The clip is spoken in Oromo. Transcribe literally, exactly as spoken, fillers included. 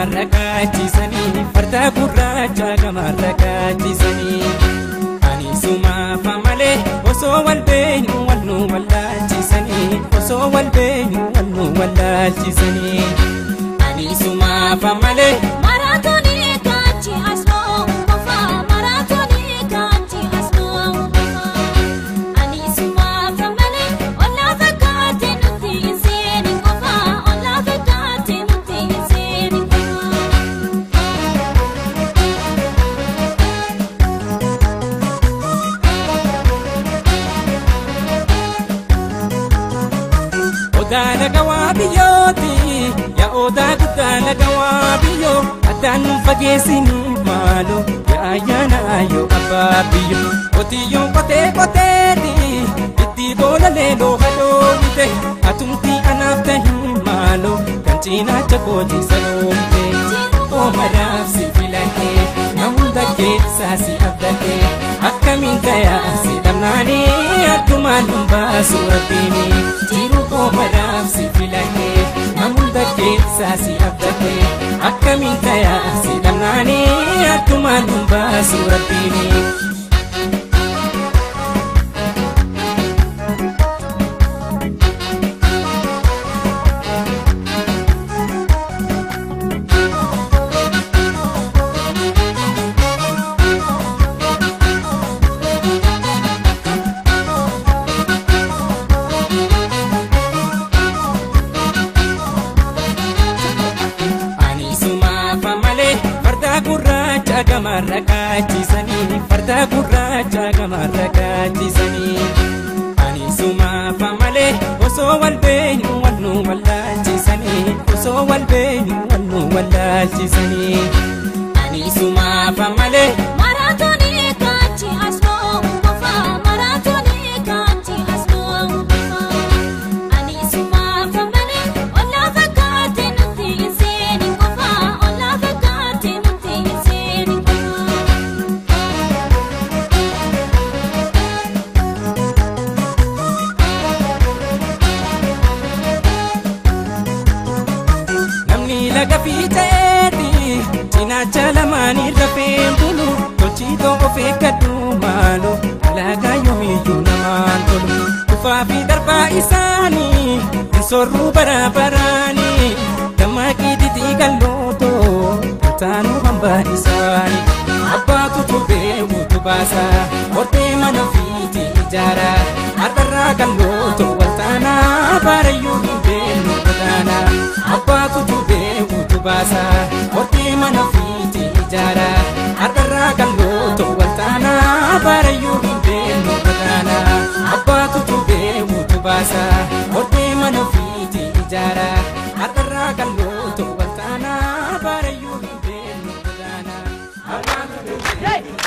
gamarrakaachisani farda gurraacha gamarrakaachisani ani sumaaf malee osoo wal beenyu wal nu wallaalchisani osoo wal beenyu wal nu wallaalchisani ani sumaaf malee maratoni kachi asno qofa maratoni kachi asno qofa ani sumaaf malee olla fakkaate nuti seeni qofa olla fakkaate nuti seeni Odana gawaabiyyooti yaa odaa guddaana gawaabiyyo addaan fageessini maalo yaa ayyaana ayyoo abbaa biyyo qotiyyoon qotee qoteeti itti boola leeloo hadoomite atumtii anaaf tahi maalo kan cinaacha kooti saloomte oomaraaf si filannee namunda keessaa si abdate akkamiin tayaa si dhamnaanii akkumaan dhumbaasu rabbiini jiru oomaraaf si filannee namunda keessaa si abdate akkamiin tayaa si dhamnaanii akkumaan dhumbaasu rabbiini. Gamarrakaachisani farda gurraacha gamarrakaachisani ani sumaaf malee osoo wal beenyu wal nu wallaalchisani osoo wal beenyu wal nu wallaalchisani ani sumaaf malee maratoni kachi asno qofa maratoni kachi asno qofa ani sumaaf malee olla fakkaate nuti seeni qofa olla fakkaate nuti seeni laga fiixeeti cinaacha lamaanii rafeen bulu tolchitoo of eeggadhu maalo alaagaa yoomiyyuu namaan tolu kufaa fi darbaa isaanii hin sorruu baraabaraanii dammaqii titii qallootoo taanuu hambaa isaanii abbaatu tubee utubaasa hortee mana fiiti ijaara har'arraa qallootoo waltaanaa baarayyuu hin beellu godaana abbaatu tubee utubasa hortee mana fiiti ijaara har'arraa qallootoo waltaanaa baarayyuu hin beellu godaana abbaatu tubee utubasa hortee mana fiiti ijaara har'arraa qallootoo waltaanaa baarayyuu hin beellu godaana abbaatu tubee